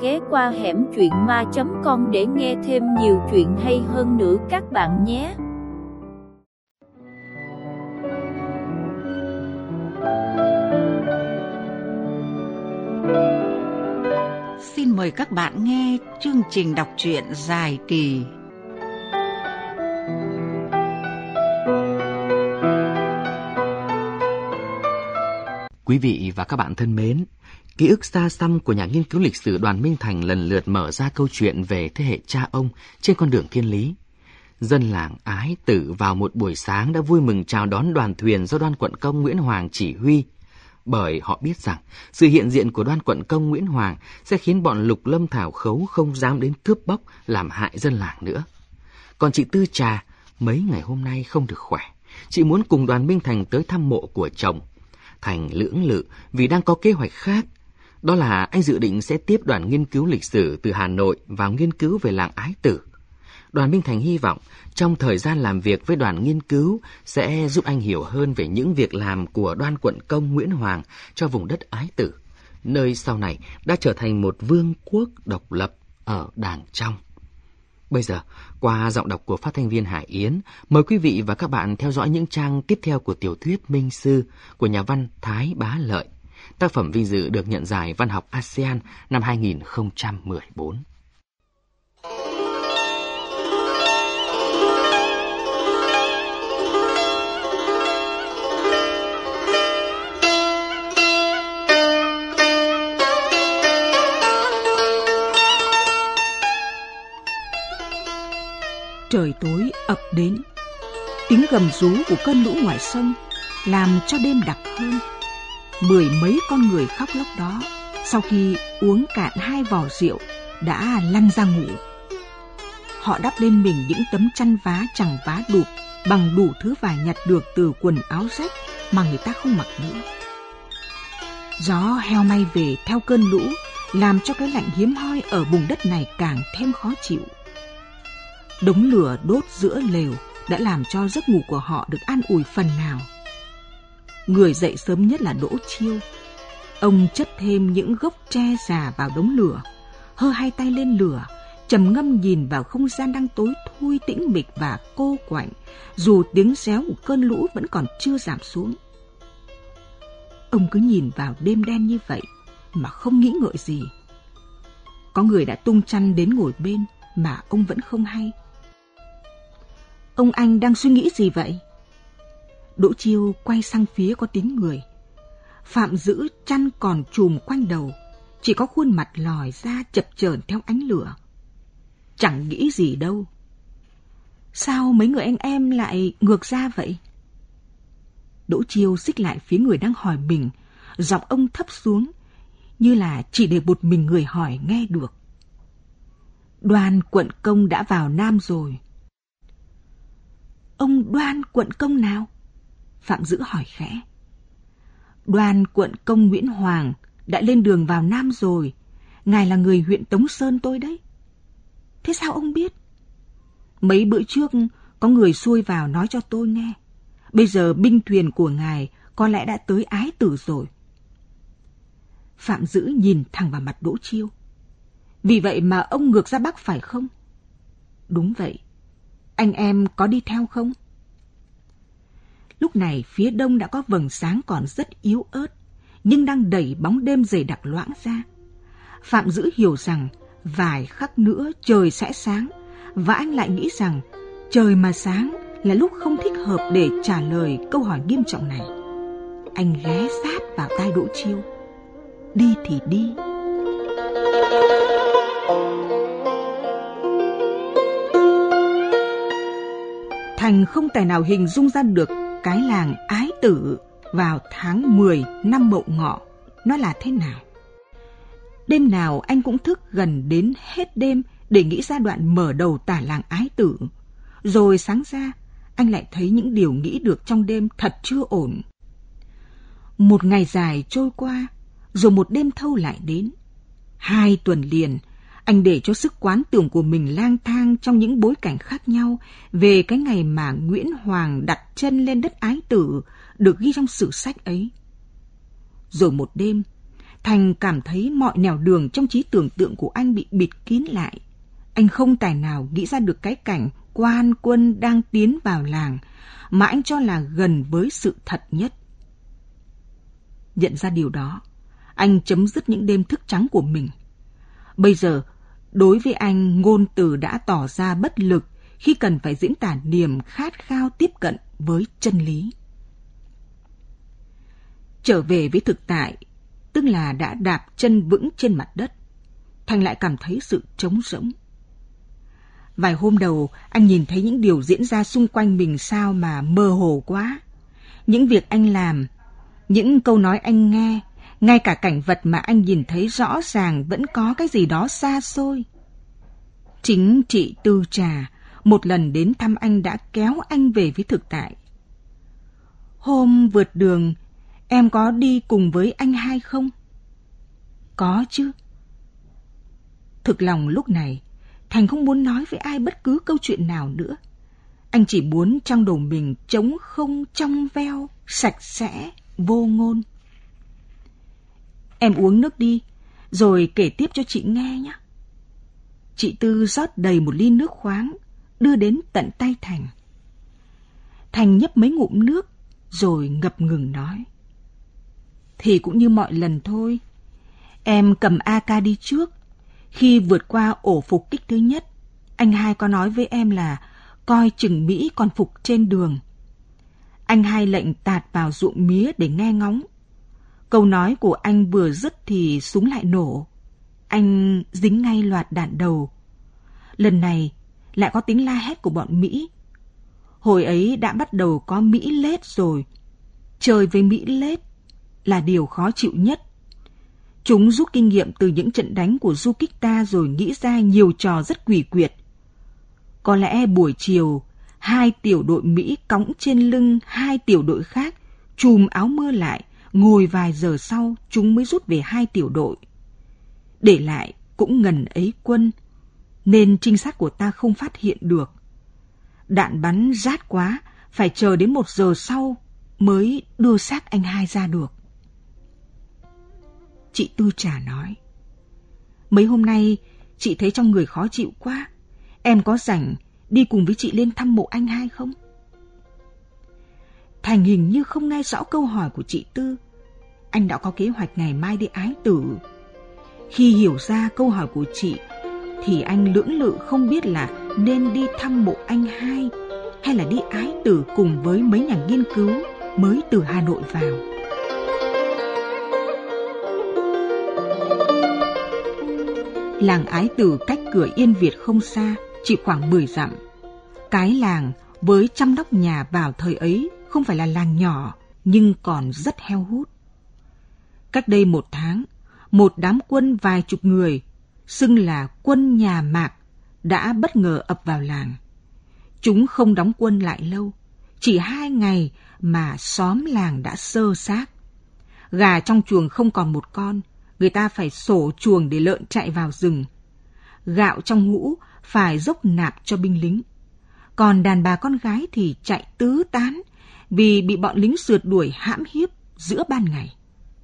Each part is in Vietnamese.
ghé qua hẻm truyện ma.com để nghe thêm nhiều chuyện hay hơn nữa các bạn nhé. Xin mời các bạn nghe chương trình đọc truyện dài kỳ Quý vị và các bạn thân mến, ký ức xa xăm của nhà nghiên cứu lịch sử Đoàn Minh Thành lần lượt mở ra câu chuyện về thế hệ cha ông trên con đường thiên lý. Dân làng Ái Tử vào một buổi sáng đã vui mừng chào đón đoàn thuyền do Đoan Quận Công Nguyễn Hoàng chỉ huy, bởi họ biết rằng sự hiện diện của Đoan Quận Công Nguyễn Hoàng sẽ khiến bọn Lục Lâm Thảo Khấu không dám đến cướp bóc làm hại dân làng nữa. Còn chị Tư Trà mấy ngày hôm nay không được khỏe, chị muốn cùng Đoàn Minh Thành tới thăm mộ của chồng. Thành lưỡng lự vì đang có kế hoạch khác, đó là anh dự định sẽ tiếp đoàn nghiên cứu lịch sử từ Hà Nội vào nghiên cứu về làng Ái Tử. Đoàn Minh Thành hy vọng trong thời gian làm việc với đoàn nghiên cứu sẽ giúp anh hiểu hơn về những việc làm của Đoan Quận Công Nguyễn Hoàng cho vùng đất Ái Tử, nơi sau này đã trở thành một vương quốc độc lập ở Đàng Trong. Bây giờ, qua giọng đọc của phát thanh viên Hải Yến, mời quý vị và các bạn theo dõi những trang tiếp theo của tiểu thuyết Minh Sư của nhà văn Thái Bá Lợi. Tác phẩm vinh dự được nhận giải văn học ASEAN năm 2014. Trời tối ập đến, tiếng gầm rú của cơn lũ ngoài sông làm cho đêm đặc hơn. 10 mấy con người khóc lóc đó sau khi uống cạn 2 vò rượu đã lăn ra ngủ. Họ đắp lên mình những tấm chăn vá chẳng vá đụp bằng đủ thứ vải nhặt được từ quần áo rách mà người ta không mặc nữa. Gió heo may về theo cơn lũ làm cho cái lạnh hiếm hoi ở vùng đất này càng thêm khó chịu. Đống lửa đốt giữa lều đã làm cho giấc ngủ của họ được an ủi phần nào. Người dậy sớm nhất là Đỗ Chiêu. Ông chất thêm những gốc tre già vào đống lửa, hơ hai tay lên lửa, trầm ngâm nhìn vào không gian đang tối thui tĩnh mịch và cô quạnh, dù tiếng réo của cơn lũ vẫn còn chưa giảm xuống. Ông cứ nhìn vào đêm đen như vậy mà không nghĩ ngợi gì. Có người đã tung chăn đến ngồi bên mà ông vẫn không hay. Ông anh đang suy nghĩ gì vậy? Đỗ Chiêu quay sang phía có tiếng người. Phạm Dữ chăn còn trùm quanh đầu, chỉ có khuôn mặt lòi ra chập chờn theo ánh lửa. Chẳng nghĩ gì đâu. Sao mấy người anh em lại ngược ra vậy? Đỗ Chiêu xích lại phía người đang hỏi mình, giọng ông thấp xuống, như là chỉ để một mình người hỏi nghe được. Đoan Quận Công đã vào Nam rồi. Ông Đoan Quận Công nào? Phạm Dữ hỏi khẽ. Đoan Quận Công Nguyễn Hoàng đã lên đường vào Nam rồi. Ngài là người huyện Tống Sơn tôi đấy. Thế sao ông biết? Mấy bữa trước có người xuôi vào nói cho tôi nghe. Bây giờ binh thuyền của ngài có lẽ đã tới Ái Tử rồi. Phạm Dữ nhìn thẳng vào mặt Đỗ Chiêu. Vì vậy mà ông ngược ra Bắc phải không? Đúng vậy. Anh em có đi theo không? Lúc này phía đông đã có vầng sáng còn rất yếu ớt, nhưng đang đẩy bóng đêm dày đặc loãng ra. Phạm Dữ hiểu rằng vài khắc nữa trời sẽ sáng, và anh lại nghĩ rằng trời mà sáng là lúc không thích hợp để trả lời câu hỏi nghiêm trọng này. Anh ghé sát vào tai Đỗ Chiêu. Đi thì đi. Thành không tài nào hình dung ra được cái làng Ái Tử vào tháng 10 năm Mậu Ngọ nó là thế nào. Đêm nào anh cũng thức gần đến hết đêm để nghĩ ra đoạn mở đầu tả làng Ái Tử. Rồi sáng ra, anh lại thấy những điều nghĩ được trong đêm thật chưa ổn. Một ngày dài trôi qua, rồi một đêm thâu lại đến. 2 tuần liền, anh để cho sức quán tưởng của mình lang thang trong những bối cảnh khác nhau về cái ngày mà Nguyễn Hoàng đặt chân lên đất Ái Tử được ghi trong sử sách ấy. Rồi một đêm, Thành cảm thấy mọi nẻo đường trong trí tưởng tượng của anh bị bịt kín lại. Anh không tài nào nghĩ ra được cái cảnh quan quân đang tiến vào làng mà anh cho là gần với sự thật nhất. Nhận ra điều đó, anh chấm dứt những đêm thức trắng của mình. Bây giờ, đối với anh, ngôn từ đã tỏ ra bất lực khi cần phải diễn tả niềm khát khao tiếp cận với chân lý. Trở về với thực tại, tức là đã đạp chân vững trên mặt đất, Thành lại cảm thấy sự trống rỗng. Vài hôm đầu, anh nhìn thấy những điều diễn ra xung quanh mình sao mà mơ hồ quá. Những việc anh làm, những câu nói anh nghe, ngay cả cảnh vật mà anh nhìn thấy rõ ràng vẫn có cái gì đó xa xôi. Chính chị Tư Trà một lần đến thăm anh đã kéo anh về với thực tại. Hôm vượt đường, em có đi cùng với anh hai không? Có chứ. Thực lòng lúc này, Thành không muốn nói với ai bất cứ câu chuyện nào nữa. Anh chỉ muốn trong đầu mình trống không trong veo, sạch sẽ, vô ngôn. Em uống nước đi, rồi kể tiếp cho chị nghe nhé. Chị Tư rót đầy một ly nước khoáng, đưa đến tận tay Thành. Thành nhấp mấy ngụm nước, rồi ngập ngừng nói. Thì cũng như mọi lần thôi. Em cầm AK đi trước. Khi vượt qua ổ phục kích thứ nhất, anh hai có nói với em là coi chừng Mỹ còn phục trên đường. Anh hai lệnh tạt vào ruộng mía để nghe ngóng. Câu nói của anh vừa dứt thì súng lại nổ. Anh dính ngay loạt đạn đầu. Lần này lại có tiếng la hét của bọn Mỹ. Hồi ấy đã bắt đầu có Mỹ lết rồi. Chơi với Mỹ lết là điều khó chịu nhất. Chúng rút kinh nghiệm từ những trận đánh của du kích ta rồi nghĩ ra nhiều trò rất quỷ quyệt. Có lẽ buổi chiều, 2 tiểu đội Mỹ cõng trên lưng 2 tiểu đội khác, chùm áo mưa lại, ngồi vài giờ sau chúng mới rút về 2 tiểu đội. Để lại cũng ngần ấy quân, nên trinh sát của ta không phát hiện được. Đạn bắn rát quá, phải chờ đến 1 giờ sau mới đưa xác anh hai ra được. Chị Tư Trà nói. Mấy hôm nay chị thấy trong người khó chịu quá. Em có rảnh đi cùng với chị lên thăm mộ anh hai không? Thành hình như không nghe rõ câu hỏi của chị Tư. Anh đã có kế hoạch ngày mai đi ái tử. Khi hiểu ra câu hỏi của chị thì anh lưỡng lự không biết là nên đi thăm mộ anh hai hay là đi ái tử cùng với mấy nhà nghiên cứu mới từ Hà Nội vào. Làng Ái Tử cách cửa Yên Việt không xa, chỉ khoảng 10 dặm. Cái làng với 100 nóc nhà vào thời ấy không phải là làng nhỏ, nhưng còn rất heo hút. Cách đây 1 tháng, một đám quân vài chục người, xưng là quân nhà Mạc, đã bất ngờ ập vào làng. Chúng không đóng quân lại lâu, chỉ 2 ngày mà xóm làng đã xơ xác. Gà trong chuồng không còn một con, người ta phải xổ chuồng để lợn chạy vào rừng. Gạo trong hũ phải dốc nạp cho binh lính. Còn đàn bà con gái thì chạy tứ tán vì bị bọn lính rượt đuổi hãm hiếp giữa ban ngày.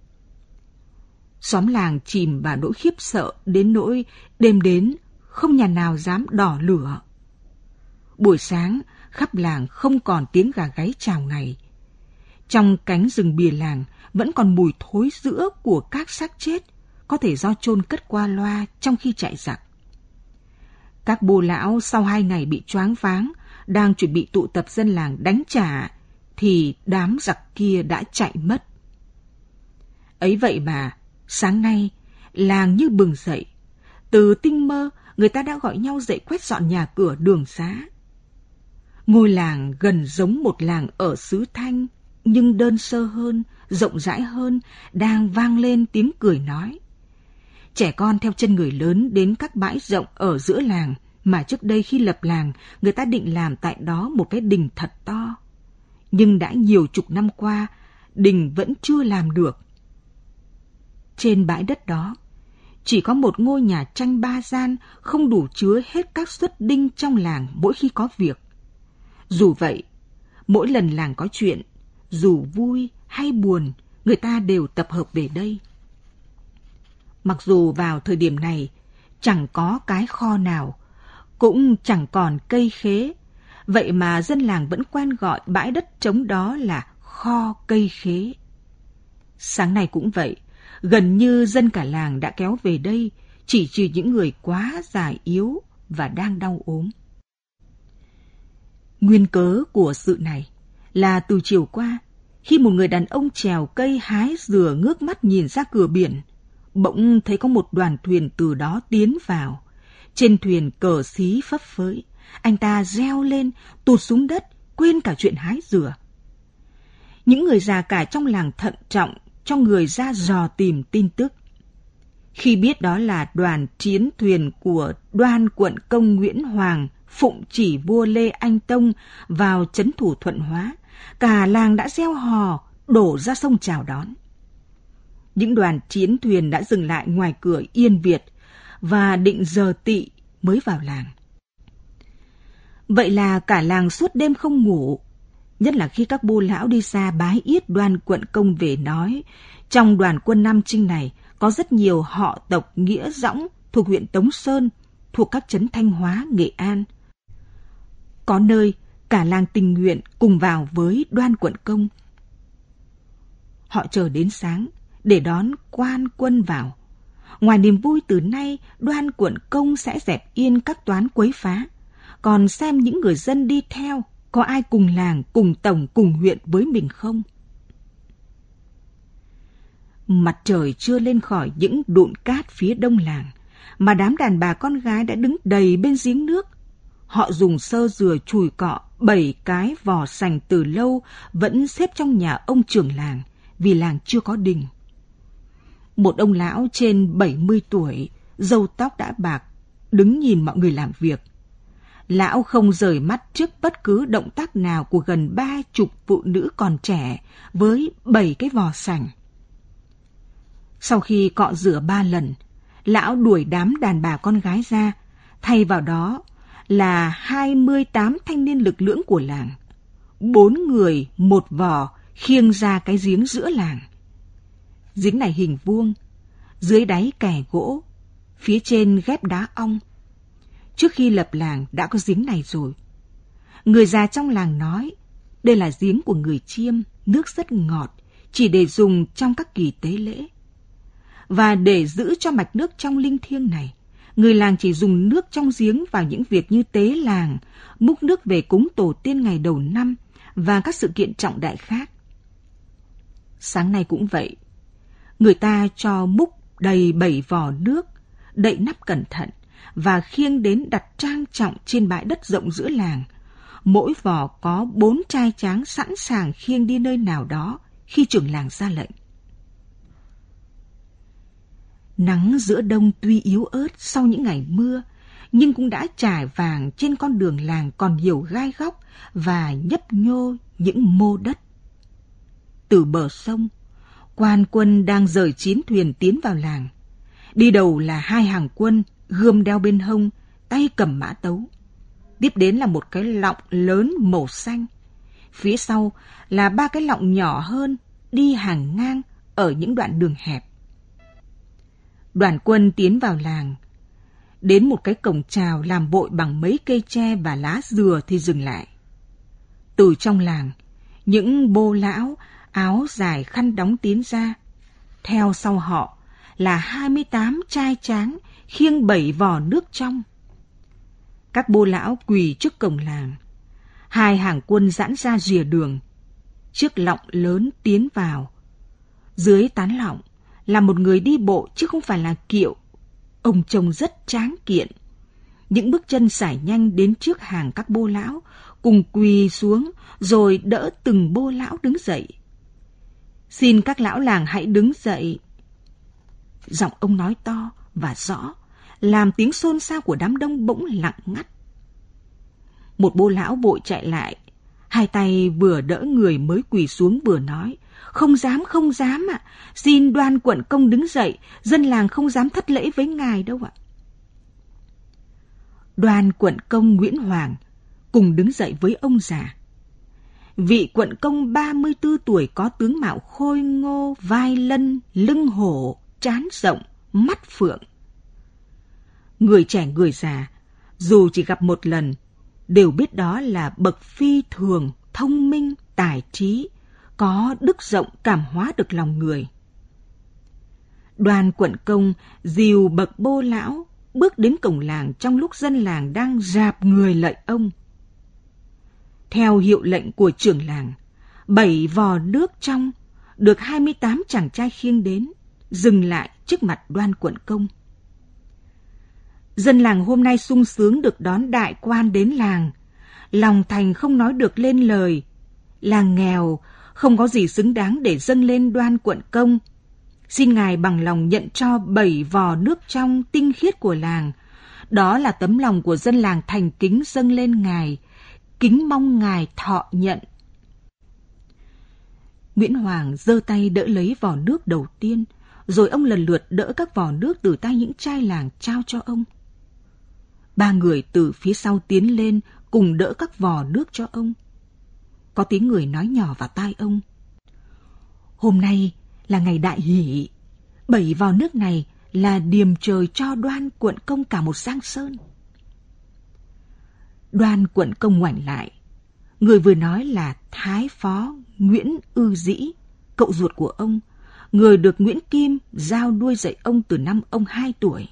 Xóm làng chìm vào nỗi khiếp sợ đến nỗi đêm đến không nhà nào dám đỏ lửa. Buổi sáng, khắp làng không còn tiếng gà gáy chào ngày. Trong cánh rừng bìa làng vẫn còn mùi thối rữa của các xác chết, có thể do chôn cất qua loa trong khi chạy giặc. Các bô lão sau 2 ngày bị choáng váng, đang chuẩn bị tụ tập dân làng đánh trả, thì đám giặc kia đã chạy mất. Ấy vậy mà, sáng nay, làng như bừng dậy. Từ tinh mơ, người ta đã gọi nhau dậy quét dọn nhà cửa đường xá. Ngôi làng gần giống một làng ở xứ Thanh, nhưng đơn sơ hơn, rộng rãi hơn, đang vang lên tiếng cười nói. Trẻ con theo chân người lớn đến các bãi rộng ở giữa làng, mà trước đây khi lập làng, người ta định làm tại đó một cái đình thật to. Nhưng đã nhiều chục năm qua, đình vẫn chưa làm được. Trên bãi đất đó, chỉ có một ngôi nhà tranh 3 gian không đủ chứa hết các suất đinh trong làng mỗi khi có việc. Dù vậy, mỗi lần làng có chuyện, dù vui hay buồn, người ta đều tập hợp về đây. Mặc dù vào thời điểm này chẳng có cái kho nào, cũng chẳng còn cây khế, vậy mà dân làng vẫn quen gọi bãi đất trống đó là kho cây khế. Sáng nay cũng vậy, gần như dân cả làng đã kéo về đây, chỉ trừ những người quá già yếu và đang đau ốm. Nguyên cớ của sự này là từ chiều qua, khi một người đàn ông trèo cây hái dừa ngước mắt nhìn ra cửa biển, bỗng thấy có một đoàn thuyền từ đó tiến vào. Trên thuyền cờ xí phấp phới, anh ta reo lên, tụt xuống đất, quên cả chuyện hái dừa. Những người già cả trong làng thận trọng cho người ra dò tìm tin tức. Khi biết đó là đoàn chiến thuyền của Đoan Quận Công Nguyễn Hoàng phụng chỉ vua Lê Anh Tông vào trấn thủ Thuận Hóa, cả làng đã reo hò đổ ra sông chào đón. Những đoàn chiến thuyền đã dừng lại ngoài cửa Yên Việt và định giờ tỵ mới vào làng. Vậy là cả làng suốt đêm không ngủ, nhất là khi các bô lão đi xa bái yết Đoan Quận Công về nói, trong đoàn quân Nam Chinh này có rất nhiều họ tộc Nghĩa Dõng thuộc huyện Tống Sơn, thuộc các trấn Thanh Hóa, Nghệ An. Có nơi cả làng tình nguyện cùng vào với Đoan Quận Công. Họ chờ đến sáng để đón quan quân vào. Ngoài niềm vui từ nay, Đoan Quận Công sẽ dẹp yên các toán quấy phá, còn xem những người dân đi theo có ai cùng làng, cùng tổng, cùng huyện với mình không. Mặt trời chưa lên khỏi những đụn cát phía đông làng, mà đám đàn bà con gái đã đứng đầy bên giếng nước. Họ dùng sơ dừa chùi cọ 7 cái vò sành từ lâu vẫn xếp trong nhà ông trưởng làng, vì làng chưa có đình. Một ông lão trên 70 tuổi, râu tóc đã bạc, đứng nhìn mọi người làm việc. Lão không rời mắt trước bất cứ động tác nào của gần 30 phụ nữ còn trẻ với 7 cái vò sành. Sau khi cọ rửa 3 lần, lão đuổi đám đàn bà con gái ra, thay vào đó là 28 thanh niên lực lưỡng của làng. 4 người, 1 vò khiêng ra cái giếng giữa làng. Giếng này hình vuông, dưới đáy kè gỗ, phía trên ghép đá ong. Trước khi lập làng đã có giếng này rồi. Người già trong làng nói, đây là giếng của người Chiêm, nước rất ngọt, chỉ để dùng trong các kỳ tế lễ. Và để giữ cho mạch nước trong linh thiêng này, người làng chỉ dùng nước trong giếng vào những việc như tế làng, múc nước về cúng tổ tiên ngày đầu năm và các sự kiện trọng đại khác. Sáng nay cũng vậy. Người ta cho múc đầy 7 vò nước, đậy nắp cẩn thận và khiêng đến đặt trang trọng trên bãi đất rộng giữa làng. Mỗi vò có 4 trai tráng sẵn sàng khiêng đi nơi nào đó khi trưởng làng ra lệnh. Nắng giữa đông tuy yếu ớt sau những ngày mưa, nhưng cũng đã trải vàng trên con đường làng còn nhiều gai góc và nhấp nhô những mô đất. Từ bờ sông, quan quân đang rời chiến thuyền tiến vào làng. Đi đầu là 2 hàng quân, gươm đeo bên hông, tay cầm mã tấu. Tiếp đến là một cái lọng lớn màu xanh. Phía sau là 3 cái lọng nhỏ hơn, đi hàng ngang ở những đoạn đường hẹp. Đoàn quân tiến vào làng. Đến một cái cổng chào làm bội bằng mấy cây tre và lá dừa thì dừng lại. Từ trong làng, những bô lão áo dài khăn đóng tiến ra. Theo sau họ là 28 trai tráng khiêng 7 vò nước trong. Các bô lão quỳ trước cổng làng. 2 hàng quân giãn ra rìa đường. Chiếc lọng lớn tiến vào. Dưới tán lọng là một người đi bộ chứ không phải là kiệu. Ông trông rất tráng kiện. Những bước chân sải nhanh đến trước hàng các bô lão, cùng quỳ xuống rồi đỡ từng bô lão đứng dậy. Xin các lão làng hãy đứng dậy. Giọng ông nói to và rõ, làm tiếng xôn xao của đám đông bỗng lặng ngắt. Một bô lão vội chạy lại, 2 tay vừa đỡ người mới quỳ xuống vừa nói, không dám ạ, xin Đoan Quận Công đứng dậy, dân làng không dám thất lễ với ngài đâu ạ. Đoan Quận Công Nguyễn Hoàng cùng đứng dậy với ông già. Vị quận công 34 tuổi có tướng mạo khôi ngô, vai lân, lưng hổ, trán rộng, mắt phượng. Người trẻ người già, dù chỉ gặp một lần, đều biết đó là bậc phi thường, thông minh, tài trí, có đức rộng cảm hóa được lòng người. Đoàn Quận Công dìu bậc bô lão bước đến cổng làng trong lúc dân làng đang rạp người lạy ông. Theo hiệu lệnh của trưởng làng, 7 vò nước trong được 28 chàng trai khiêng đến, dừng lại trước mặt Đoàn Quận Công. Dân làng hôm nay sung sướng được đón đại quan đến làng, lòng thành không nói được lên lời. Làng nghèo, không có gì xứng đáng để dâng lên Đoàn Quận Công. Xin ngài bằng lòng nhận cho 7 vò nước trong tinh khiết của làng. Đó là tấm lòng của dân làng thành kính dâng lên ngài, kính mong ngài thọ nhận. Nguyễn Hoàng giơ tay đỡ lấy vò nước đầu tiên, rồi ông lần lượt đỡ các vò nước từ tay những trai làng trao cho ông. 3 người từ phía sau tiến lên cùng đỡ các vò nước cho ông. Có tiếng người nói nhỏ vào tai ông: hôm nay là ngày đại hỷ, 7 vò nước này là điềm trời cho Đoan Quận Công cả một Giang Sơn. Đoan Quận Công ngoảnh lại, người vừa nói là Thái Phó Nguyễn Ư Dĩ, cậu ruột của ông, người được Nguyễn Kim giao nuôi dạy ông từ năm ông 2 tuổi.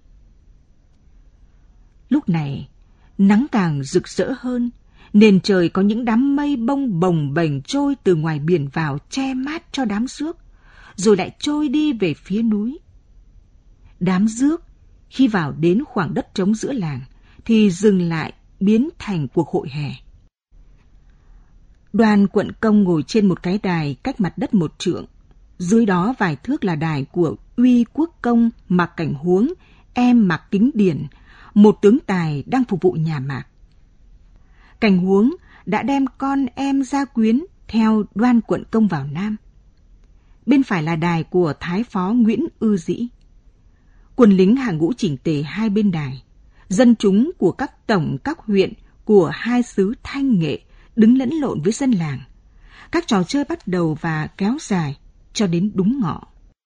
Lúc này, nắng càng rực rỡ hơn, nền trời có những đám mây bông bồng bềnh trôi từ ngoài biển vào che mát cho đám rước, rồi lại trôi đi về phía núi. Đám rước khi vào đến khoảng đất trống giữa làng thì dừng lại, biến thành cuộc hội hè. Đoàn Quận Công ngồi trên một cái đài cách mặt đất 1 trượng, dưới đó vài thước là đài của Uy Quốc Công Mạc Cảnh Huống, em Mạc Kính Điển, một tướng tài đang phục vụ nhà Mạc. Cảnh Huống đã đem con em gia quyến theo Đoan Quận Công vào Nam. Bên phải là đài của Thái Phó Nguyễn Ư Dĩ. Quân lính hàng ngũ chỉnh tề hai bên đài, dân chúng của các tổng các huyện của 2 xứ Thanh Nghệ đứng lẫn lộn với dân làng. Các trò chơi bắt đầu và kéo dài cho đến đúng ngọ.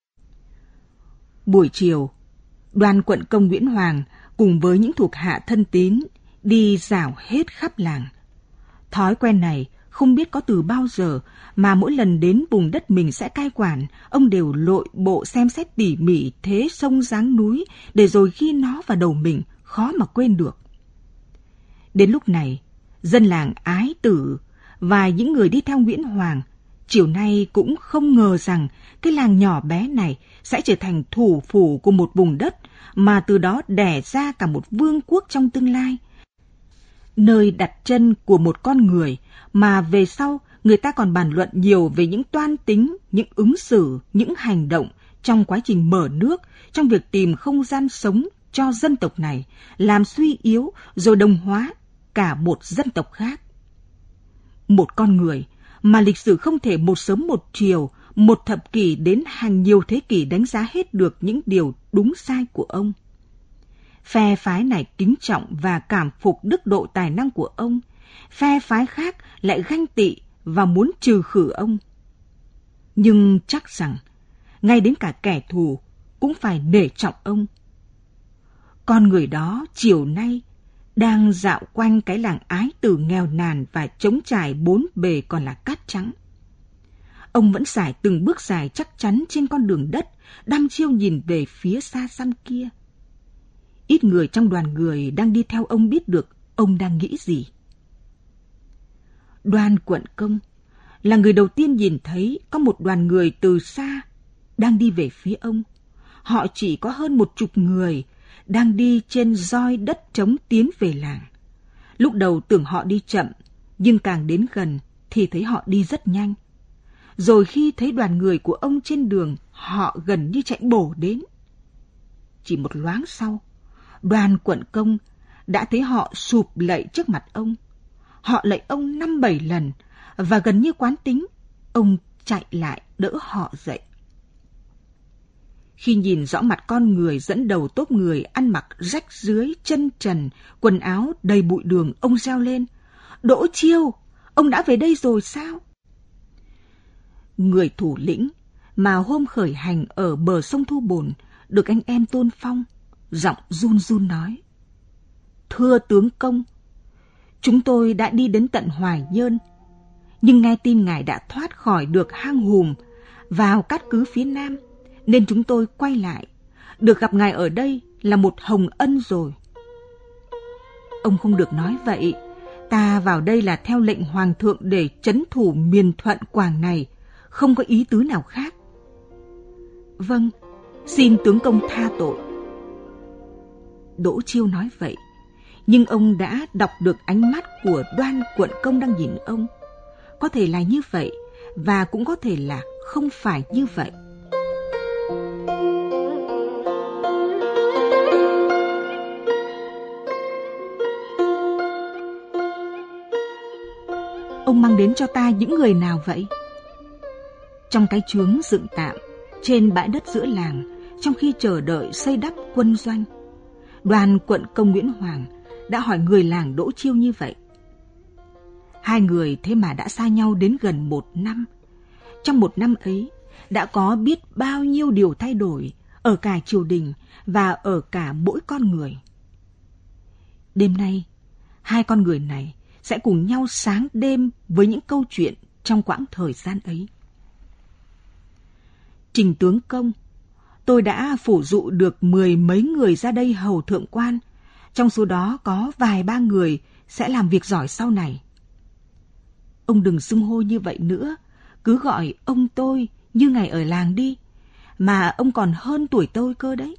Buổi chiều, Đoàn Quận Công Nguyễn Hoàng cùng với những thuộc hạ thân tín đi rảo hết khắp làng. Thói quen này không biết có từ bao giờ mà mỗi lần đến vùng đất mình sẽ cai quản, ông đều lội bộ xem xét tỉ mỉ thế sông dáng núi để rồi ghi nó vào đầu mình, khó mà quên được. Đến lúc này, dân làng Ái Tử và những người đi theo Nguyễn Hoàng chiều nay cũng không ngờ rằng cái làng nhỏ bé này sẽ trở thành thủ phủ của một vùng đất mà từ đó đẻ ra cả một vương quốc trong tương lai. Nơi đặt chân của một con người mà về sau người ta còn bàn luận nhiều về những toan tính, những ứng xử, những hành động trong quá trình mở nước, trong việc tìm không gian sống cho dân tộc này, làm suy yếu rồi đồng hóa cả một dân tộc khác. Một con người mà lịch sử không thể một sớm một chiều, một thập kỷ đến hàng nhiều thế kỷ đánh giá hết được những điều đúng sai của ông. Phe phái này kính trọng và cảm phục đức độ tài năng của ông, phe phái khác lại ganh tị và muốn trừ khử ông. Nhưng chắc rằng, ngay đến cả kẻ thù cũng phải nể trọng ông. Con người đó chiều nay đang dạo quanh cái làng Ái Tử nghèo nàn và trống trải 4 bề còn là cát trắng. Ông vẫn sải từng bước dài chắc chắn trên con đường đất, đăm chiêu nhìn về phía xa xăm kia. Ít người trong đoàn người đang đi theo ông biết được ông đang nghĩ gì. Đoàn Quận Công là người đầu tiên nhìn thấy có một đoàn người từ xa đang đi về phía ông. Họ chỉ có hơn 10 người, đang đi trên roi đất trống tiến về làng. Lúc đầu tưởng họ đi chậm, nhưng càng đến gần thì thấy họ đi rất nhanh. Rồi khi thấy đoàn người của ông trên đường, họ gần như chạy bổ đến. Chỉ một loáng sau, Đoàn Quận Công đã thấy họ sụp lạy trước mặt ông. Họ lạy ông 5-7 lần và gần như quán tính, ông chạy lại đỡ họ dậy. Khi nhìn rõ mặt con người dẫn đầu tốp người ăn mặc rách rưới, chân trần, quần áo đầy bụi đường, ông reo lên: "Đỗ Chiêu, ông đã về đây rồi sao?" Người thủ lĩnh mà hôm khởi hành ở bờ sông Thu Bồn được anh em Tôn Phong, giọng run run nói: "Thưa tướng công, chúng tôi đã đi đến tận Hoài Nhơn, nhưng nghe tin ngài đã thoát khỏi được hang Hùm vào cát cứ phía Nam, nên chúng tôi quay lại. Được gặp ngài ở đây là một hồng ân rồi." "Ông không được nói vậy. Ta vào đây là theo lệnh Hoàng thượng để trấn thủ miền Thuận Quảng này, không có ý tứ nào khác." "Vâng, xin tướng công tha tội." Đỗ Chiêu nói vậy, nhưng ông đã đọc được ánh mắt của Đoan Quận Công đang nhìn ông. Có thể là như vậy, và cũng có thể là không phải như vậy. "Ông mang đến cho ta những người nào vậy?" Trong cái chướng dựng tạm trên bãi đất giữa làng, trong khi chờ đợi xây đắp quân doanh, Đoan Quận Công Nguyễn Hoàng đã hỏi người làng Đỗ Chiêu như vậy. Hai người thế mà đã xa nhau đến gần 1 năm. Trong 1 năm ấy, đã có biết bao nhiêu điều thay đổi ở cả triều đình và ở cả mỗi con người. Đêm nay, hai con người này sẽ cùng nhau sáng đêm với những câu chuyện trong quãng thời gian ấy. "Trình tướng công, tôi đã phủ dụ được 10 mấy người ra đây hầu thượng quan, trong số đó có vài ba người sẽ làm việc giỏi sau này." "Ông đừng xưng hô như vậy nữa, cứ gọi ông tôi như ngày ở làng đi, mà ông còn hơn tuổi tôi cơ đấy."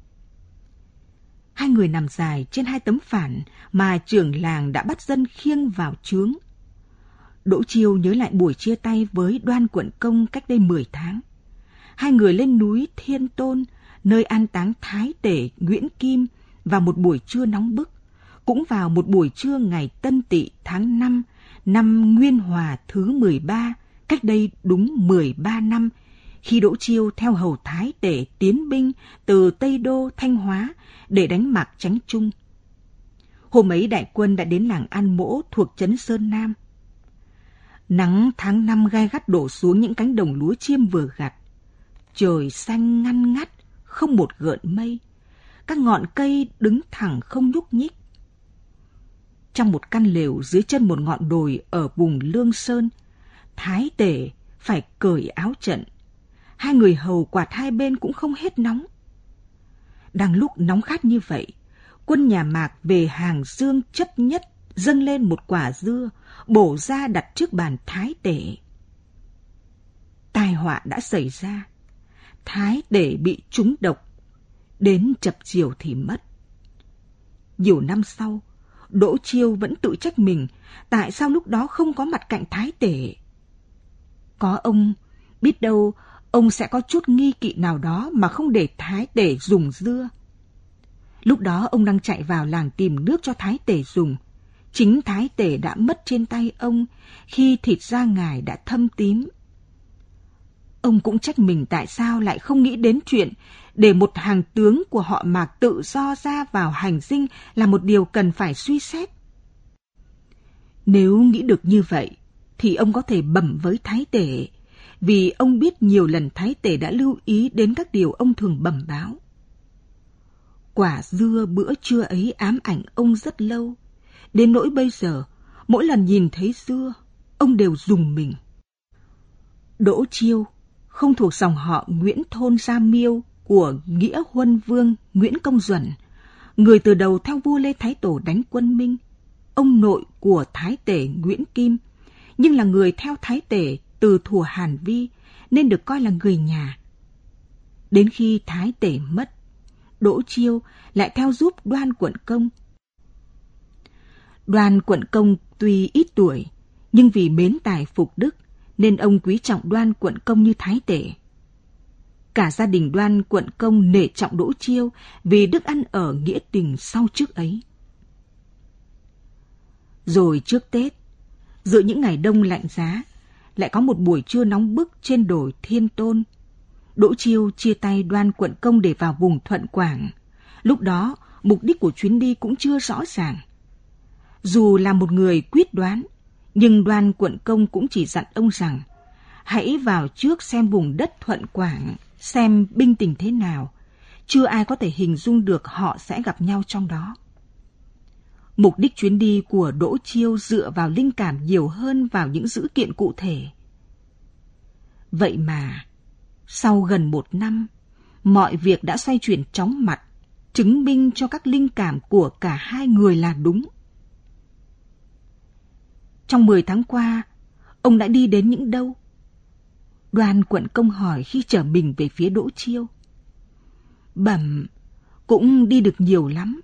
Hai người nằm dài trên 2 tấm phản mà trưởng làng đã bắt dân khiêng vào chướng. Đỗ Chiêu nhớ lại buổi chia tay với Đoan Quận Công cách đây 10 tháng. Hai người lên núi Thiên Tôn, nơi an táng Thái Tể Nguyễn Kim, vào một buổi trưa nóng bức, cũng vào một buổi trưa ngày Tân Tỵ tháng 5, năm Nguyên Hòa thứ 13, cách đây đúng 13 năm, khi Đỗ Chiêu theo hầu Thái Tể tiến binh từ Tây Đô Thanh Hóa để đánh Mạc Chánh Trung. Hôm ấy đại quân đã đến làng An Mỗ thuộc trấn Sơn Nam. Nắng tháng 5 gai gắt đổ xuống những cánh đồng lúa chiêm vừa gặt. Trời xanh ngăn ngắt, không một gợn mây. Các ngọn cây đứng thẳng không nhúc nhích. Trong một căn lều dưới chân một ngọn đồi ở vùng Lương Sơn, Thái Tể phải cởi áo trận. Hai người hầu quạt hai bên cũng không hết nóng. Đang lúc nóng khát như vậy, quân nhà Mạc về hàng dương chất nhất dâng lên một quả dưa, bổ ra đặt trước bàn Thái Tể. Tai họa đã xảy ra. Thái Tể bị trúng độc, đến chập chiều thì mất. Nhiều năm sau, Đỗ Chiêu vẫn tự trách mình tại sao lúc đó không có mặt cạnh Thái Tể. Có ông, biết đâu ông sẽ có chút nghi kỵ nào đó mà không để Thái Tể dùng dưa. Lúc đó ông đang chạy vào làng tìm nước cho Thái Tể dùng. Chính Thái Tể đã mất trên tay ông khi thịt da ngài đã thâm tím. Ông cũng trách mình tại sao lại không nghĩ đến chuyện để một hàng tướng của họ Mạc tự do ra vào hành dinh là một điều cần phải suy xét. Nếu nghĩ được như vậy, thì ông có thể bẩm với Thái Tể, vì ông biết nhiều lần Thái Tể đã lưu ý đến các điều ông thường bẩm báo. Quả dưa bữa trưa ấy ám ảnh ông rất lâu, đến nỗi bây giờ, mỗi lần nhìn thấy dưa, ông đều rùng mình. Đỗ Chiêu không thuộc dòng họ Nguyễn Thôn Gia Miêu của Nghĩa Huân Vương Nguyễn Công Duẩn, người từ đầu theo vua Lê Thái Tổ đánh quân Minh, ông nội của Thái Tể Nguyễn Kim, nhưng là người theo Thái Tể từ thuở Hàn Vi nên được coi là người nhà. Đến khi Thái Tể mất, Đỗ Chiêu lại theo giúp Đoan Quận Công. Đoan Quận Công tuy ít tuổi, nhưng vì mến tài phục đức nên ông quý trọng Đoan Quận Công như Thái Tể. Cả gia đình Đoan Quận Công nể trọng Đỗ Chiêu vì đức ăn ở nghĩa tình sau trước ấy. Rồi trước Tết, giữa những ngày đông lạnh giá, lại có một buổi trưa nóng bức trên đồi Thiên Tôn. Đỗ Chiêu chia tay Đoan Quận Công để vào vùng Thuận Quảng. Lúc đó, mục đích của chuyến đi cũng chưa rõ ràng. Dù là một người quyết đoán, nhưng Đoan Quận Công cũng chỉ dặn ông rằng hãy vào trước xem vùng đất Thuận Quảng, xem binh tình thế nào. chưa ai có thể hình dung được họ sẽ gặp nhau trong đó. Mục đích chuyến đi của Đỗ Chiêu dựa vào linh cảm nhiều hơn vào những dữ kiện cụ thể. Vậy mà, sau gần 1 năm, mọi việc đã xoay chuyển chóng mặt, chứng minh cho các linh cảm của cả hai người là đúng. Trong 10 tháng qua, ông đã đi đến những đâu? Đoàn Quận Công hỏi khi chở mình về phía Đỗ Chiêu. Bẩm, cũng đi được nhiều lắm.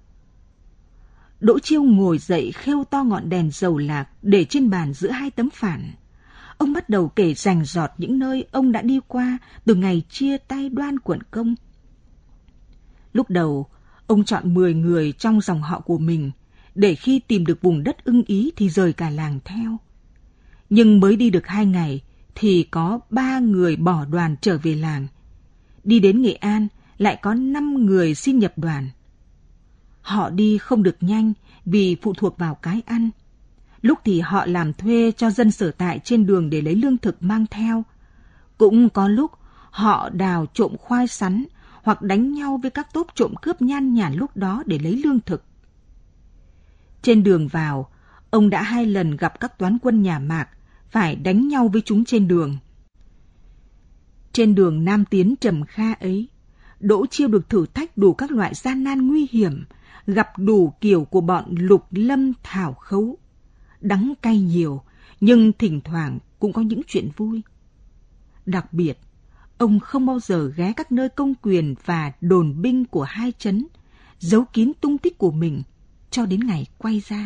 Đỗ Chiêu ngồi dậy khêu to ngọn đèn dầu lạc để trên bàn giữa 2 tấm phản. Ông bắt đầu kể rành rọt những nơi ông đã đi qua từ ngày chia tay Đoan Quận Công. Lúc đầu, ông chọn 10 người trong dòng họ của mình, để khi tìm được vùng đất ưng ý thì rời cả làng theo. Nhưng mới đi được 2 ngày, thì có 3 người bỏ đoàn trở về làng. Đi đến Nghệ An, lại có 5 người xin nhập đoàn. Họ đi không được nhanh vì phụ thuộc vào cái ăn. Lúc thì họ làm thuê cho dân sở tại trên đường để lấy lương thực mang theo. Cũng có lúc họ đào trộm khoai sắn hoặc đánh nhau với các tốp trộm cướp nhan nhản lúc đó để lấy lương thực. Trên đường vào, ông đã 2 lần gặp các toán quân nhà Mạc, phải đánh nhau với chúng trên đường. Trên đường Nam Tiến Trầm Kha ấy, Đỗ Chiêu được thử thách đủ các loại gian nan nguy hiểm, gặp đủ kiểu của bọn Lục Lâm Thảo Khấu. Đắng cay nhiều, nhưng thỉnh thoảng cũng có những chuyện vui. Đặc biệt, ông không bao giờ ghé các nơi công quyền và đồn binh của 2 trấn, giấu kín tung tích của mình cho đến ngày quay ra.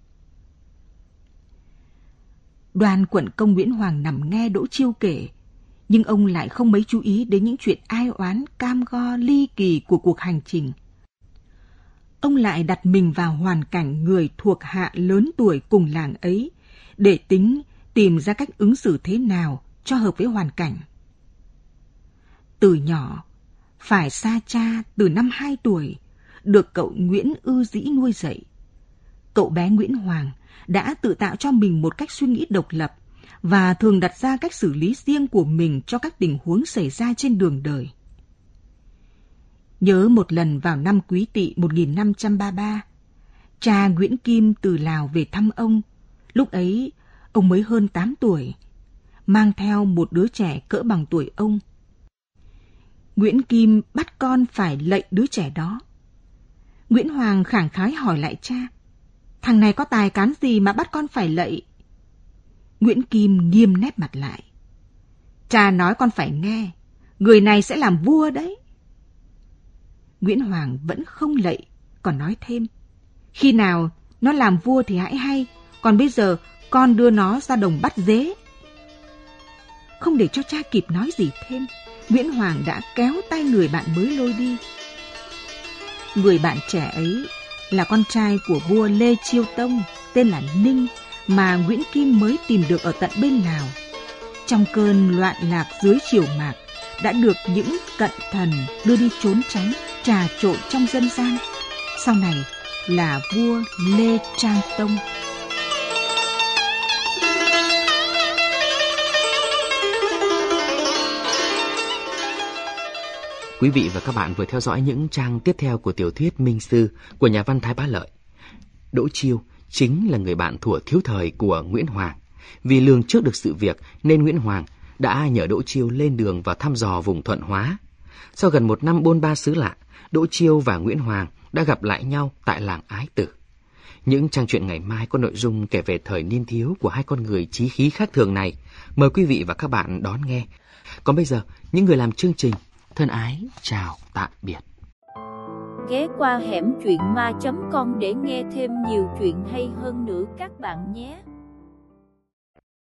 Đoàn Quận Công Nguyễn Hoàng nằm nghe Đỗ Chiêu kể, nhưng ông lại không mấy chú ý đến những chuyện ai oán, cam go, ly kỳ của cuộc hành trình. Ông lại đặt mình vào hoàn cảnh người thuộc hạ lớn tuổi cùng làng ấy, để tìm ra cách ứng xử thế nào cho hợp với hoàn cảnh. Từ nhỏ, phải xa cha từ năm 2 tuổi, được cậu Nguyễn Ư Dĩ nuôi dạy. Cậu bé Nguyễn Hoàng đã tự tạo cho mình một cách suy nghĩ độc lập và thường đặt ra cách xử lý riêng của mình cho các tình huống xảy ra trên đường đời. Nhớ một lần vào năm Quý Tỵ 1533, cha Nguyễn Kim từ Lào về thăm ông. Lúc ấy, ông mới hơn 8 tuổi, mang theo một đứa trẻ cỡ bằng tuổi ông. Nguyễn Kim bắt con phải lạy đứa trẻ đó. Nguyễn Hoàng khẳng khái hỏi lại cha, thằng này có tài cán gì mà bắt con phải lạy? Nguyễn Kim nghiêm nét mặt lại. Cha nói con phải nghe, người này sẽ làm vua đấy. Nguyễn Hoàng vẫn không lạy, còn nói thêm, khi nào nó làm vua thì hãy hay, còn bây giờ con đưa nó ra đồng bắt dế. Không để cho cha kịp nói gì thêm, Nguyễn Hoàng đã kéo tay người bạn mới lôi đi. Người bạn trẻ ấy là con trai của vua Lê Chiêu Tông, tên là Ninh, mà Nguyễn Kim mới tìm được ở tận bên Lào. Trong cơn loạn lạc dưới triều Mạc, đã được những cận thần đưa đi trốn tránh, trà trộn trong dân gian. Sau này là vua Lê Trang Tông. Quý vị và các bạn vừa theo dõi những trang tiếp theo của tiểu thuyết Minh Sư của nhà văn Thái Bá Lợi. Đỗ Chiêu chính là người bạn thuở thiếu thời của Nguyễn Hoàng. Vì lường trước được sự việc nên Nguyễn Hoàng đã nhờ Đỗ Chiêu lên đường và thăm dò vùng Thuận Hóa. Sau gần 1 năm bôn ba xứ lạ, Đỗ Chiêu và Nguyễn Hoàng đã gặp lại nhau tại làng Ái Tử. Những trang truyện ngày mai có nội dung kể về thời niên thiếu của 2 con người chí khí khác thường này. Mời quý vị và các bạn đón nghe. Còn bây giờ, những người làm chương trình thân ái chào tạm biệt. Ghé qua hẻm truyện ma.com để nghe thêm nhiều chuyện hay hơn nữa các bạn nhé.